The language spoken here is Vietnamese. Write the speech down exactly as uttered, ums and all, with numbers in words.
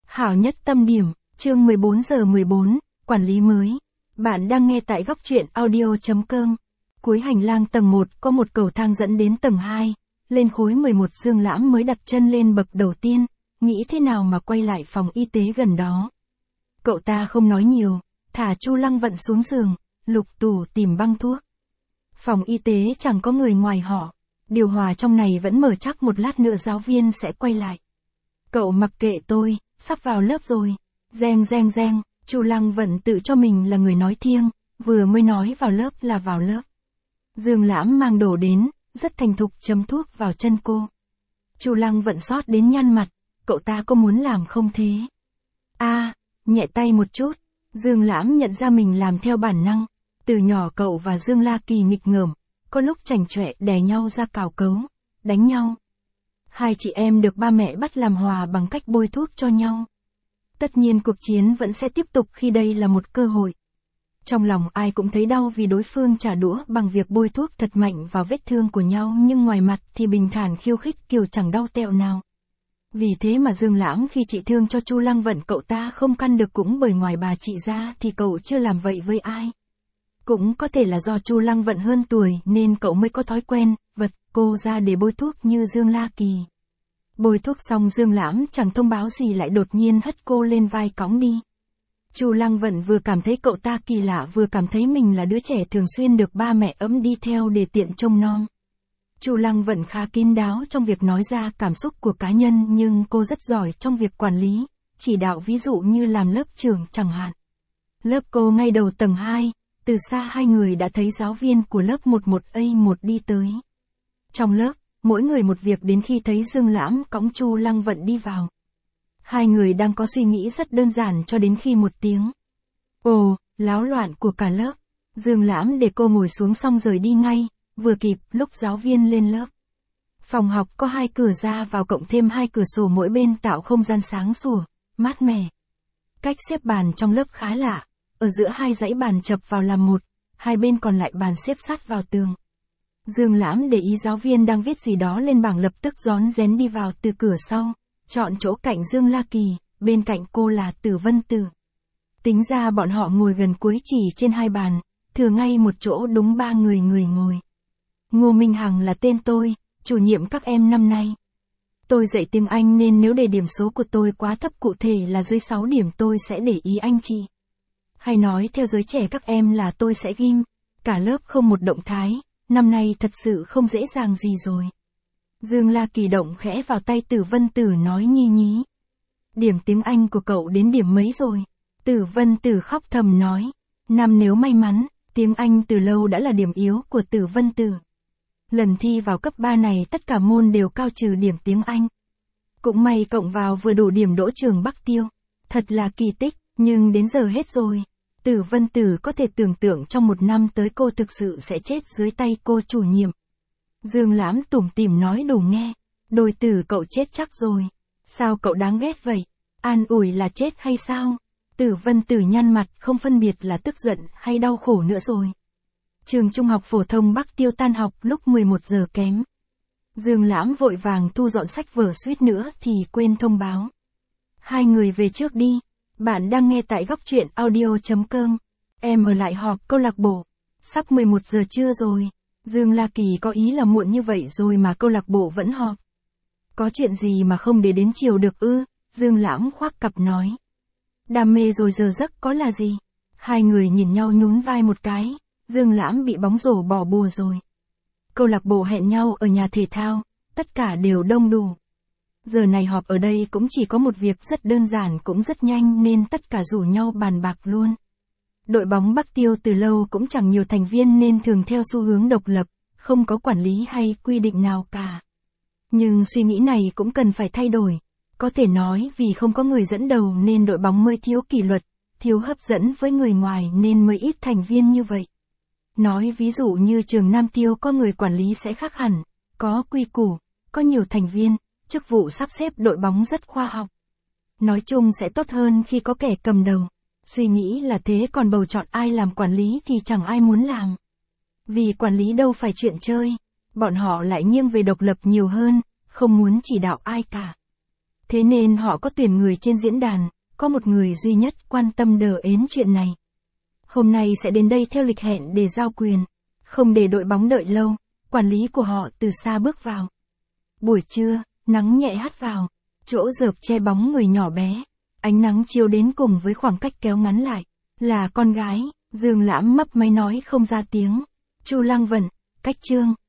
Hảo nhất tâm điểm, chương mười bốn giờ mười bốn, quản lý mới. Bạn đang nghe tại góc truyện audio chấm com. Cuối hành lang tầng một có một cầu thang dẫn đến tầng hai, lên khối mười một Dương Lãm mới đặt chân lên bậc đầu tiên, nghĩ thế nào mà quay lại phòng y tế gần đó. Cậu ta không nói nhiều, thả Chu Lăng Vận xuống giường, lục tủ tìm băng thuốc. Phòng y tế chẳng có người ngoài họ, điều hòa trong này vẫn mở chắc một lát nữa giáo viên sẽ quay lại. Cậu mặc kệ tôi, sắp vào lớp rồi. Reng reng reng, Chu Lăng Vận tự cho mình là người nói thiêng, vừa mới nói vào lớp là vào lớp. Dương Lãm mang đồ đến, rất thành thục chấm thuốc vào chân cô. Chu Lăng Vận xót đến nhăn mặt, cậu ta có muốn làm không thế? A, à, nhẹ tay một chút. Dương Lãm nhận ra mình làm theo bản năng. Từ nhỏ cậu và Dương La Kỳ nghịch ngợm, có lúc chảnh chọe đè nhau ra cào cấu, đánh nhau. Hai chị em được ba mẹ bắt làm hòa bằng cách bôi thuốc cho nhau. Tất nhiên cuộc chiến vẫn sẽ tiếp tục khi đây là một cơ hội. Trong lòng ai cũng thấy đau vì đối phương trả đũa bằng việc bôi thuốc thật mạnh vào vết thương của nhau, nhưng ngoài mặt thì bình thản khiêu khích kiểu chẳng đau tẹo nào. Vì thế mà Dương Lãm khi trị thương cho Chu Lăng Vận cậu ta không căn được, cũng bởi ngoài bà chị ra thì cậu chưa làm vậy với ai. Cũng có thể là do Chu Lăng Vận hơn tuổi nên cậu mới có thói quen vật cô ra để bôi thuốc như Dương La Kỳ. Bôi thuốc xong Dương Lãm chẳng thông báo gì lại đột nhiên hất cô lên vai cõng đi. Chu Lăng Vận vừa cảm thấy cậu ta kỳ lạ vừa cảm thấy mình là đứa trẻ thường xuyên được ba mẹ ấm đi theo để tiện trông nom. Chu Lăng Vận khá kín đáo trong việc nói ra cảm xúc của cá nhân, nhưng cô rất giỏi trong việc quản lý, chỉ đạo, ví dụ như làm lớp trưởng chẳng hạn. Lớp cô ngay đầu tầng hai, từ xa hai người đã thấy giáo viên của lớp một một A một đi tới. Trong lớp, mỗi người một việc đến khi thấy Dương Lãm cõng Chu Lăng Vận đi vào. Hai người đang có suy nghĩ rất đơn giản cho đến khi một tiếng ồ, láo loạn của cả lớp. Dương Lãm để cô ngồi xuống xong rời đi ngay, vừa kịp lúc giáo viên lên lớp. Phòng học có hai cửa ra vào cộng thêm hai cửa sổ mỗi bên tạo không gian sáng sủa, mát mẻ. Cách xếp bàn trong lớp khá lạ, ở giữa hai dãy bàn chập vào làm một, hai bên còn lại bàn xếp sát vào tường. Dương Lãm để ý giáo viên đang viết gì đó lên bảng, lập tức rón rén đi vào từ cửa sau, chọn chỗ cạnh Dương La Kỳ, bên cạnh cô là Tử Vân Tử. Tính ra bọn họ ngồi gần cuối chỉ trên hai bàn, thừa ngay một chỗ đúng ba người người ngồi. Ngô Minh Hằng là tên tôi, chủ nhiệm các em năm nay. Tôi dạy tiếng Anh nên nếu đề điểm số của tôi quá thấp, cụ thể là dưới sáu điểm, tôi sẽ để ý anh chị. Hay nói theo giới trẻ các em là tôi sẽ ghim. Cả lớp không một động thái, năm nay thật sự không dễ dàng gì rồi. Dương La Kỳ động khẽ vào tay Tử Vân Tử nói nhi nhí. Điểm tiếng Anh của cậu đến điểm mấy rồi? Tử Vân Tử khóc thầm nói. Năm nếu may mắn, tiếng Anh từ lâu đã là điểm yếu của Tử Vân Tử. Lần thi vào cấp ba này tất cả môn đều cao trừ điểm tiếng Anh. Cũng may cộng vào vừa đủ điểm đỗ trường Bắc Tiêu. Thật là kỳ tích, nhưng đến giờ hết rồi. Tử Vân Tử có thể tưởng tượng trong một năm tới cô thực sự sẽ chết dưới tay cô chủ nhiệm. Dương Lãm tủm tỉm nói đủ nghe. Đôi Tử cậu chết chắc rồi. Sao cậu đáng ghét vậy? An ủi là chết hay sao? Tử Vân Tử nhăn mặt, không phân biệt là tức giận hay đau khổ nữa rồi. Trường Trung học phổ thông Bắc Tiêu tan học lúc mười một giờ kém. Dương Lãm vội vàng thu dọn sách vở, suýt nữa thì quên thông báo. Hai người về trước đi. Bạn đang nghe tại góc truyện audio chấm com. Em ở lại họp câu lạc bộ. Sắp mười một giờ trưa rồi. Dương La Kỳ có ý là muộn như vậy rồi mà câu lạc bộ vẫn họp. Có chuyện gì mà không để đến chiều được ư? Dương Lãm khoác cặp nói. Đam mê rồi giờ giấc có là gì? Hai người nhìn nhau nhún vai một cái. Dương Lãm bị bóng rổ bỏ bùa rồi. Câu lạc bộ hẹn nhau ở nhà thể thao, tất cả đều đông đủ. Giờ này họp ở đây cũng chỉ có một việc rất đơn giản cũng rất nhanh nên tất cả rủ nhau bàn bạc luôn. Đội bóng Bắc Tiêu từ lâu cũng chẳng nhiều thành viên nên thường theo xu hướng độc lập, không có quản lý hay quy định nào cả. Nhưng suy nghĩ này cũng cần phải thay đổi. Có thể nói vì không có người dẫn đầu nên đội bóng mới thiếu kỷ luật, thiếu hấp dẫn với người ngoài nên mới ít thành viên như vậy. Nói ví dụ như trường Nam Tiêu có người quản lý sẽ khác hẳn, có quy củ, có nhiều thành viên, chức vụ sắp xếp đội bóng rất khoa học. Nói chung sẽ tốt hơn khi có kẻ cầm đầu. Suy nghĩ là thế, còn bầu chọn ai làm quản lý thì chẳng ai muốn làm. Vì quản lý đâu phải chuyện chơi, bọn họ lại nghiêng về độc lập nhiều hơn, không muốn chỉ đạo ai cả. Thế nên họ có tuyển người trên diễn đàn, có một người duy nhất quan tâm đờ ến chuyện này. Hôm nay sẽ đến đây theo lịch hẹn để giao quyền. Không để đội bóng đợi lâu, quản lý của họ từ xa bước vào. Buổi trưa, nắng nhẹ hắt vào, chỗ rợp che bóng người nhỏ bé. Ánh nắng chiếu đến cùng với khoảng cách kéo ngắn lại. Là con gái, Dương Lãm mấp máy nói không ra tiếng. Chu Lăng Vân, cách Trương,